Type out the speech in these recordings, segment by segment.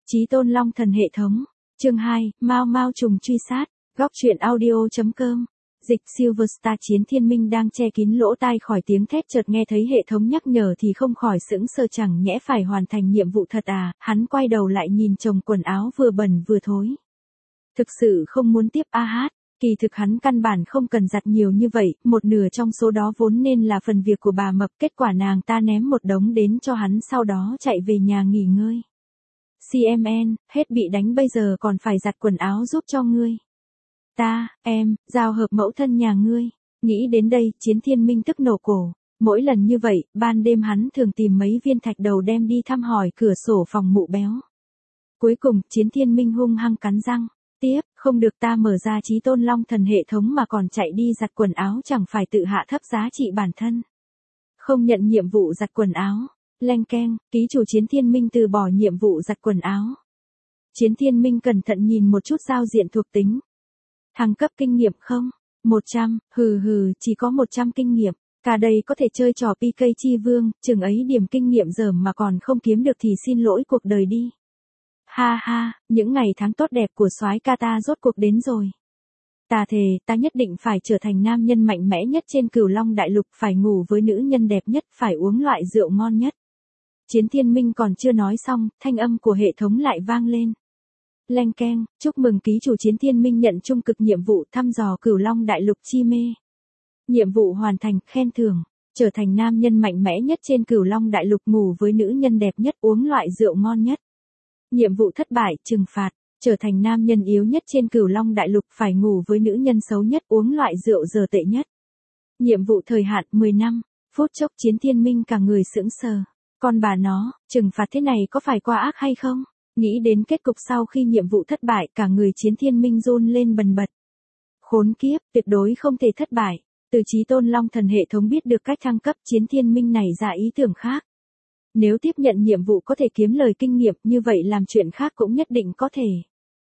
Chí Tôn Long Thần hệ thống. Chương 2, Mao Mao trùng truy sát. Góc truyện audio.com. Dịch Silverstar Chiến Thiên Minh đang che kín lỗ tai khỏi tiếng thét, chợt nghe thấy hệ thống nhắc nhở thì không khỏi sững sờ, chẳng nhẽ phải hoàn thành nhiệm vụ thật à? Hắn quay đầu lại nhìn chồng quần áo vừa bẩn vừa thối. Thực sự không muốn tiếp kỳ thực hắn căn bản không cần giặt nhiều như vậy, một nửa trong số đó vốn nên là phần việc của bà Mập, kết quả nàng ta ném một đống đến cho hắn, sau đó chạy về nhà nghỉ ngơi. CMN, hết bị đánh bây giờ còn phải giặt quần áo giúp cho ngươi. Giao hợp mẫu thân nhà ngươi. Nghĩ đến đây, Chiến Thiên Minh tức nổ cổ. Mỗi lần như vậy, ban đêm hắn thường tìm mấy viên thạch đầu đem đi thăm hỏi cửa sổ phòng mụ béo. Cuối cùng, Chiến Thiên Minh hung hăng cắn răng. Tiếp, không được, ta mở ra Chí Tôn Long Thần hệ thống mà còn chạy đi giặt quần áo, chẳng phải tự hạ thấp giá trị bản thân. Không nhận nhiệm vụ giặt quần áo. Leng keng, ký chủ Chiến Thiên Minh từ bỏ nhiệm vụ giặt quần áo. Chiến Thiên Minh cẩn thận nhìn một chút giao diện thuộc tính. Thăng cấp kinh nghiệm không? 100, chỉ có 100 kinh nghiệm. Cả đây có thể chơi trò PK chi vương, chừng ấy điểm kinh nghiệm dởm mà còn không kiếm được thì xin lỗi cuộc đời đi. Ha ha, những ngày tháng tốt đẹp của soái ca ta rốt cuộc đến rồi. Ta thề, ta nhất định phải trở thành nam nhân mạnh mẽ nhất trên Cửu Long Đại Lục, phải ngủ với nữ nhân đẹp nhất, phải uống loại rượu ngon nhất. Chiến Thiên Minh còn chưa nói xong, thanh âm của hệ thống lại vang lên. Leng keng, chúc mừng ký chủ Chiến Thiên Minh nhận trung cực nhiệm vụ thăm dò Cửu Long Đại Lục chi mê. Nhiệm vụ hoàn thành, khen thưởng, trở thành nam nhân mạnh mẽ nhất trên Cửu Long Đại Lục, ngủ với nữ nhân đẹp nhất, uống loại rượu ngon nhất. Nhiệm vụ thất bại, trừng phạt, trở thành nam nhân yếu nhất trên Cửu Long Đại Lục, phải ngủ với nữ nhân xấu nhất, uống loại rượu dở tệ nhất. Nhiệm vụ thời hạn 10 năm, phút chốc Chiến Thiên Minh cả người sững sờ. Con bà nó, trừng phạt thế này có phải quá ác hay không? Nghĩ đến kết cục sau khi nhiệm vụ thất bại, cả người Chiến Thiên Minh run lên bần bật. Khốn kiếp, tuyệt đối không thể thất bại. Từ Chí Tôn Long Thần hệ thống biết được cách thăng cấp, Chiến Thiên Minh này ra ý tưởng khác. Nếu tiếp nhận nhiệm vụ có thể kiếm lời kinh nghiệm, như vậy làm chuyện khác cũng nhất định có thể.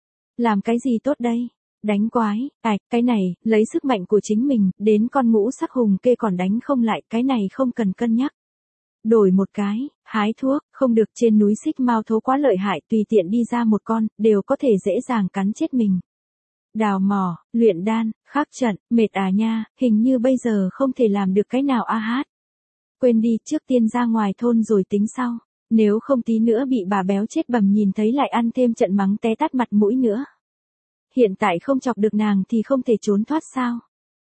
Làm cái gì tốt đây? Đánh quái, cái này, lấy sức mạnh của chính mình, đến con ngũ sắc hùng kê còn đánh không lại, cái này không cần cân nhắc. Đổi một cái, hái thuốc, không được, trên núi Xích Mao Thố quá lợi hại, tùy tiện đi ra một con, đều có thể dễ dàng cắn chết mình. Đào mỏ, luyện đan, khắc trận, mệt à nha, hình như bây giờ không thể làm được cái nào Quên đi, trước tiên ra ngoài thôn rồi tính sau, nếu không tí nữa bị bà béo chết bầm nhìn thấy lại ăn thêm trận mắng té tát mặt mũi nữa. Hiện tại không chọc được nàng thì không thể trốn thoát sao?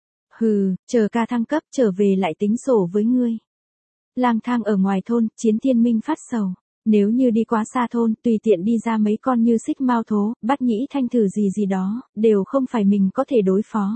Chờ ca thăng cấp trở về lại tính sổ với ngươi. Lang thang ở ngoài thôn, Chiến Thiên Minh phát sầu. Nếu như đi quá xa thôn, tùy tiện đi ra mấy con như Xích Mao Thố, Bát Nhĩ Thanh Thử gì đó, đều không phải mình có thể đối phó.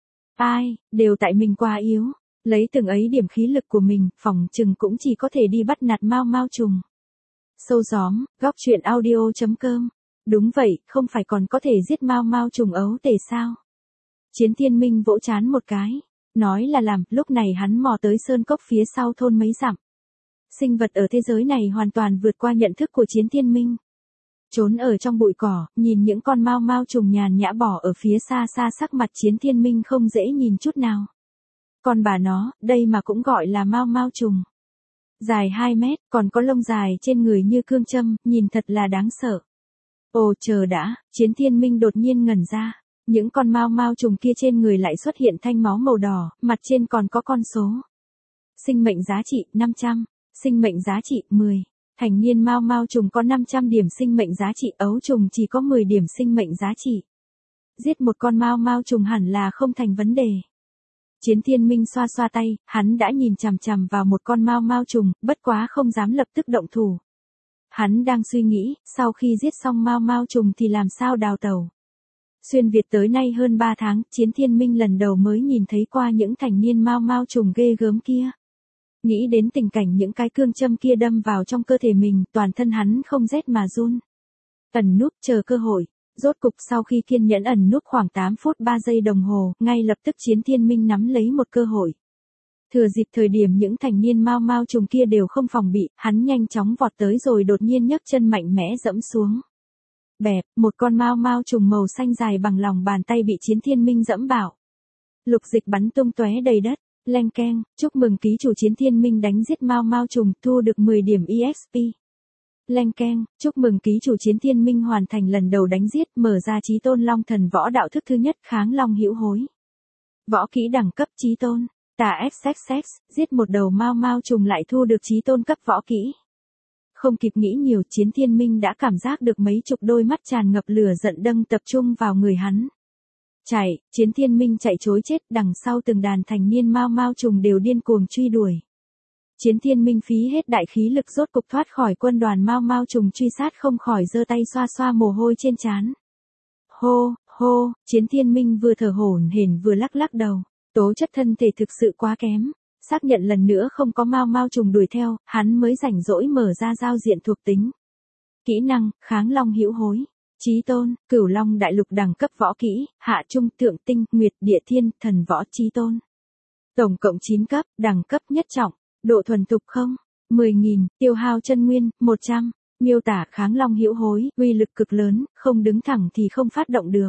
Đều tại mình quá yếu. Lấy từng ấy điểm khí lực của mình, phỏng chừng cũng chỉ có thể đi bắt nạt Mao Mao trùng. Sâu gióm, góc truyện audio.com. Đúng vậy, không phải còn có thể giết Mao Mao trùng ấu tể sao? Chiến Thiên Minh vỗ trán một cái. Nói là làm, lúc này hắn mò tới sơn cốc phía sau thôn mấy dặm. Sinh vật ở thế giới này hoàn toàn vượt qua nhận thức của Chiến Thiên Minh. Trốn ở trong bụi cỏ, nhìn những con Mao Mao trùng nhàn nhã bỏ ở phía xa xa, sắc mặt Chiến Thiên Minh không dễ nhìn chút nào. Con bà nó, đây mà cũng gọi là Mao Mao trùng. Dài 2 mét, còn có lông dài trên người như cương châm, nhìn thật là đáng sợ. Ồ chờ đã, Chiến Thiên Minh đột nhiên ngẩn ra. Những con Mao Mao trùng kia trên người lại xuất hiện thanh máu màu đỏ, mặt trên còn có con số. Sinh mệnh giá trị 500, sinh mệnh giá trị 10. Thành niên Mao Mao trùng có 500 điểm sinh mệnh giá trị, ấu trùng chỉ có 10 điểm sinh mệnh giá trị. Giết một con Mao Mao trùng hẳn là không thành vấn đề. Chiến Thiên Minh xoa xoa tay, hắn đã nhìn chằm chằm vào một con Mao Mao trùng, bất quá không dám lập tức động thủ. Hắn đang suy nghĩ, sau khi giết xong Mao Mao trùng thì làm sao đào tẩu. Xuyên Việt tới nay hơn 3 tháng, Chiến Thiên Minh lần đầu mới nhìn thấy qua những thành niên Mao Mao trùng ghê gớm kia. Nghĩ đến tình cảnh những cái cương châm kia đâm vào trong cơ thể mình, toàn thân hắn không rét mà run. Ẩn núp chờ cơ hội. Rốt cục sau khi kiên nhẫn ẩn núp khoảng 8 phút 3 giây đồng hồ, ngay lập tức Chiến Thiên Minh nắm lấy một cơ hội. Thừa dịp thời điểm những thành niên Mao Mao trùng kia đều không phòng bị, hắn nhanh chóng vọt tới rồi đột nhiên nhấc chân mạnh mẽ dẫm xuống. Bẹp, một con Mao Mao trùng màu xanh dài bằng lòng bàn tay bị Chiến Thiên Minh dẫm bảo. Lục dịch bắn tung tóe đầy đất. Leng keng, chúc mừng ký chủ Chiến Thiên Minh đánh giết Mao Mao trùng, thu được 10 điểm EXP. leng keng, chúc mừng ký chủ Chiến Thiên Minh hoàn thành lần đầu đánh giết, mở ra Chí Tôn Long Thần võ đạo thức thứ nhất, Kháng Long Hữu Hối. Võ kỹ đẳng cấp Chí Tôn, tà XXX, giết một đầu mau mau trùng lại thu được Chí Tôn cấp võ kỹ. Không kịp nghĩ nhiều, Chiến Thiên Minh đã cảm giác được mấy chục đôi mắt tràn ngập lửa giận đâm tập trung vào người hắn. Chạy, Chiến Thiên Minh chạy trối chết, đằng sau từng đàn thành niên mau mau trùng đều điên cuồng truy đuổi. Chiến Thiên Minh phí hết đại khí lực rốt cục thoát khỏi quân đoàn mau mau trùng truy sát, không khỏi giơ tay xoa xoa mồ hôi trên trán. Hô, hô, Chiến Thiên Minh vừa thở hổn hển vừa lắc lắc đầu, tố chất thân thể thực sự quá kém. Xác nhận lần nữa không có mau mau trùng đuổi theo, hắn mới rảnh rỗi mở ra giao diện thuộc tính. Kỹ năng, Kháng Long Hữu Hối. Chí Tôn, Cửu Long Đại Lục đẳng cấp võ kỹ, Hạ Trung Thượng Tinh, Nguyệt Địa Thiên, Thần Võ Chí Tôn. Tổng cộng 9 cấp, đẳng cấp nhất trọng, độ thuần thục không, 10.000, tiêu hao chân nguyên, 100. Miêu tả Kháng Long Hữu Hối, uy lực cực lớn, không đứng thẳng thì không phát động được.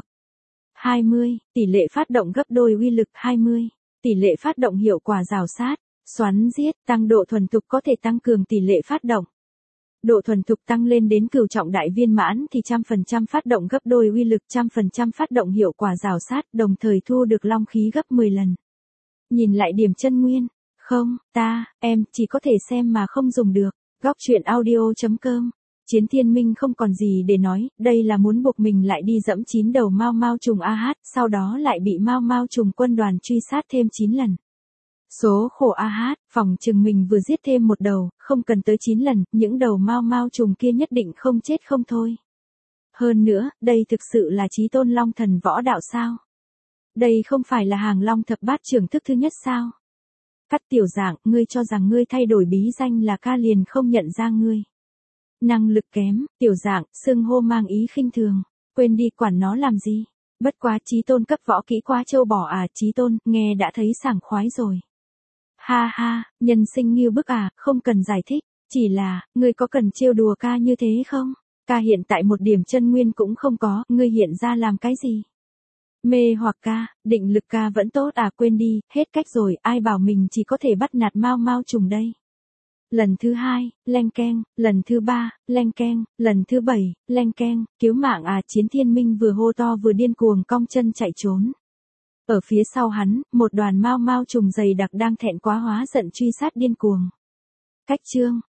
20, tỷ lệ phát động gấp đôi uy lực 20. Tỷ lệ phát động hiệu quả rào sát, xoắn giết, tăng độ thuần thục có thể tăng cường tỷ lệ phát động. Độ thuần thục tăng lên đến cửu trọng đại viên mãn thì 100% phát động gấp đôi uy lực, 100% phát động hiệu quả rào sát, đồng thời thu được long khí gấp 10 lần. Nhìn lại điểm chân nguyên, không, em chỉ có thể xem mà không dùng được. Góc truyện audio.com. Chiến Thiên Minh không còn gì để nói, đây là muốn buộc mình lại đi dẫm 9 đầu mau mau trùng AH, sau đó lại bị mau mau trùng quân đoàn truy sát thêm 9 lần. Số khổ AH, phòng chừng mình vừa giết thêm một đầu, không cần tới 9 lần, những đầu mau mau trùng kia nhất định không chết không thôi. Hơn nữa, đây thực sự là Chí Tôn Long Thần võ đạo sao? Đây không phải là hàng Long thập bát trưởng thức thứ nhất sao? Cắt tiểu dạng, ngươi cho rằng ngươi thay đổi bí danh là ca liền không nhận ra ngươi. Năng lực kém, tiểu dạng, xưng hô mang ý khinh thường, quên đi quản nó làm gì. Bất quá Chí Tôn cấp võ kỹ quá trâu bò à, Chí Tôn, nghe đã thấy sảng khoái rồi. Ha ha, nhân sinh như bức à, không cần giải thích, chỉ là, ngươi có cần trêu đùa ca như thế không? Ca hiện tại một điểm chân nguyên cũng không có, ngươi hiện ra làm cái gì? Mê hoặc ca, định lực ca vẫn tốt à, quên đi, hết cách rồi, ai bảo mình chỉ có thể bắt nạt mau mau trùng đây. Lần thứ 2, leng keng, lần thứ 3, leng keng, lần thứ 7, leng keng, cứu mạng à, Chiến Thiên Minh vừa hô to vừa điên cuồng cong chân chạy trốn. Ở phía sau hắn, một đoàn mau mau trùng dày đặc đang thẹn quá hóa giận truy sát điên cuồng. Cách chương